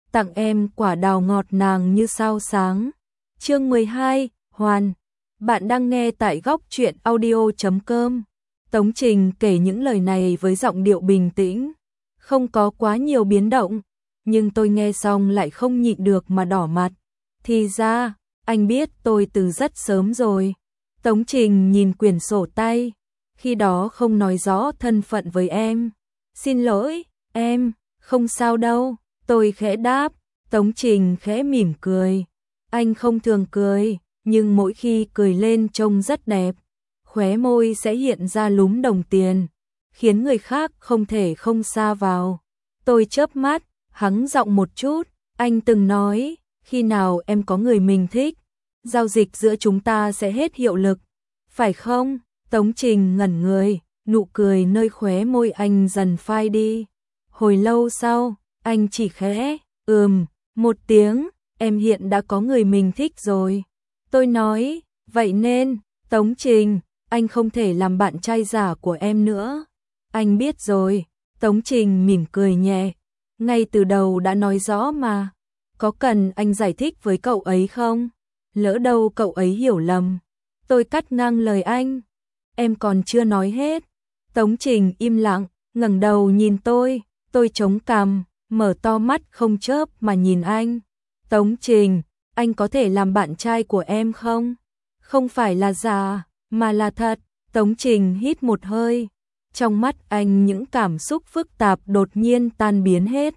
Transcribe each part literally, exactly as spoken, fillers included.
tặng em quả đào ngọt nàng như sao sáng. Chương mười hai, Hoàn. Bạn đang nghe tại góc truyện audio chấm com. Tống Trình kể những lời này với giọng điệu bình tĩnh, không có quá nhiều biến động, nhưng tôi nghe xong lại không nhịn được mà đỏ mặt. Thì ra, anh biết tôi từ rất sớm rồi. Tống Trình nhìn quyển sổ tay, khi đó không nói rõ thân phận với em. Xin lỗi, em, không sao đâu, tôi khẽ đáp. Tống Trình khẽ mỉm cười. Anh không thường cười, nhưng mỗi khi cười lên trông rất đẹp. Khóe môi sẽ hiện ra lúm đồng tiền, khiến người khác không thể không sa vào. Tôi chớp mắt, hắng giọng một chút. Anh từng nói, khi nào em có người mình thích, giao dịch giữa chúng ta sẽ hết hiệu lực. Phải không? Tống Trình ngẩn người, nụ cười nơi khóe môi anh dần phai đi. Hồi lâu sau, anh chỉ khẽ, ừm, một tiếng, em hiện đã có người mình thích rồi. Tôi nói, vậy nên, Tống Trình, anh không thể làm bạn trai giả của em nữa. Anh biết rồi. Tống Trình mỉm cười nhẹ. Ngay từ đầu đã nói rõ mà. Có cần anh giải thích với cậu ấy không? Lỡ đâu cậu ấy hiểu lầm. Tôi cắt ngang lời anh. Em còn chưa nói hết. Tống Trình im lặng, ngẩng đầu nhìn tôi. Tôi chống cằm, mở to mắt không chớp mà nhìn anh. Tống Trình, anh có thể làm bạn trai của em không? Không phải là giả, mà là thật. Tống Trình hít một hơi. Trong mắt anh những cảm xúc phức tạp đột nhiên tan biến hết.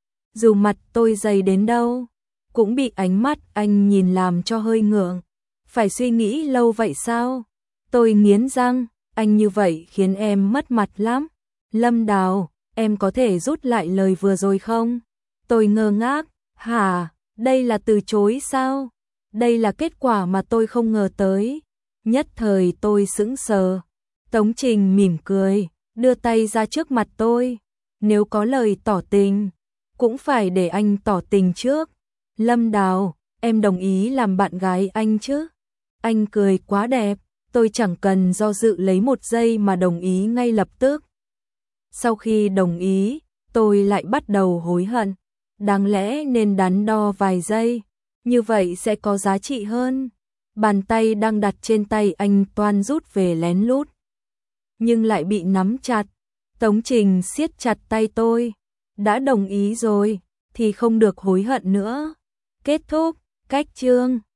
Dù mặt tôi dày đến đâu, cũng bị ánh mắt anh nhìn làm cho hơi ngượng. Phải suy nghĩ lâu vậy sao? Tôi nghiến răng, anh như vậy khiến em mất mặt lắm. Lâm Đào, em có thể rút lại lời vừa rồi không? Tôi ngơ ngác, hả, đây là từ chối sao? Đây là kết quả mà tôi không ngờ tới. Nhất thời tôi sững sờ. Tống Trình mỉm cười, đưa tay ra trước mặt tôi. Nếu có lời tỏ tình, cũng phải để anh tỏ tình trước. Lâm Đào, em đồng ý làm bạn gái anh chứ? Anh cười quá đẹp, tôi chẳng cần do dự lấy một giây mà đồng ý ngay lập tức. Sau khi đồng ý, tôi lại bắt đầu hối hận. Đáng lẽ nên đắn đo vài giây, như vậy sẽ có giá trị hơn. Bàn tay đang đặt trên tay anh toan rút về lén lút, nhưng lại bị nắm chặt. Tống Trình siết chặt tay tôi. Đã đồng ý rồi, thì không được hối hận nữa. Kết thúc, cách chương.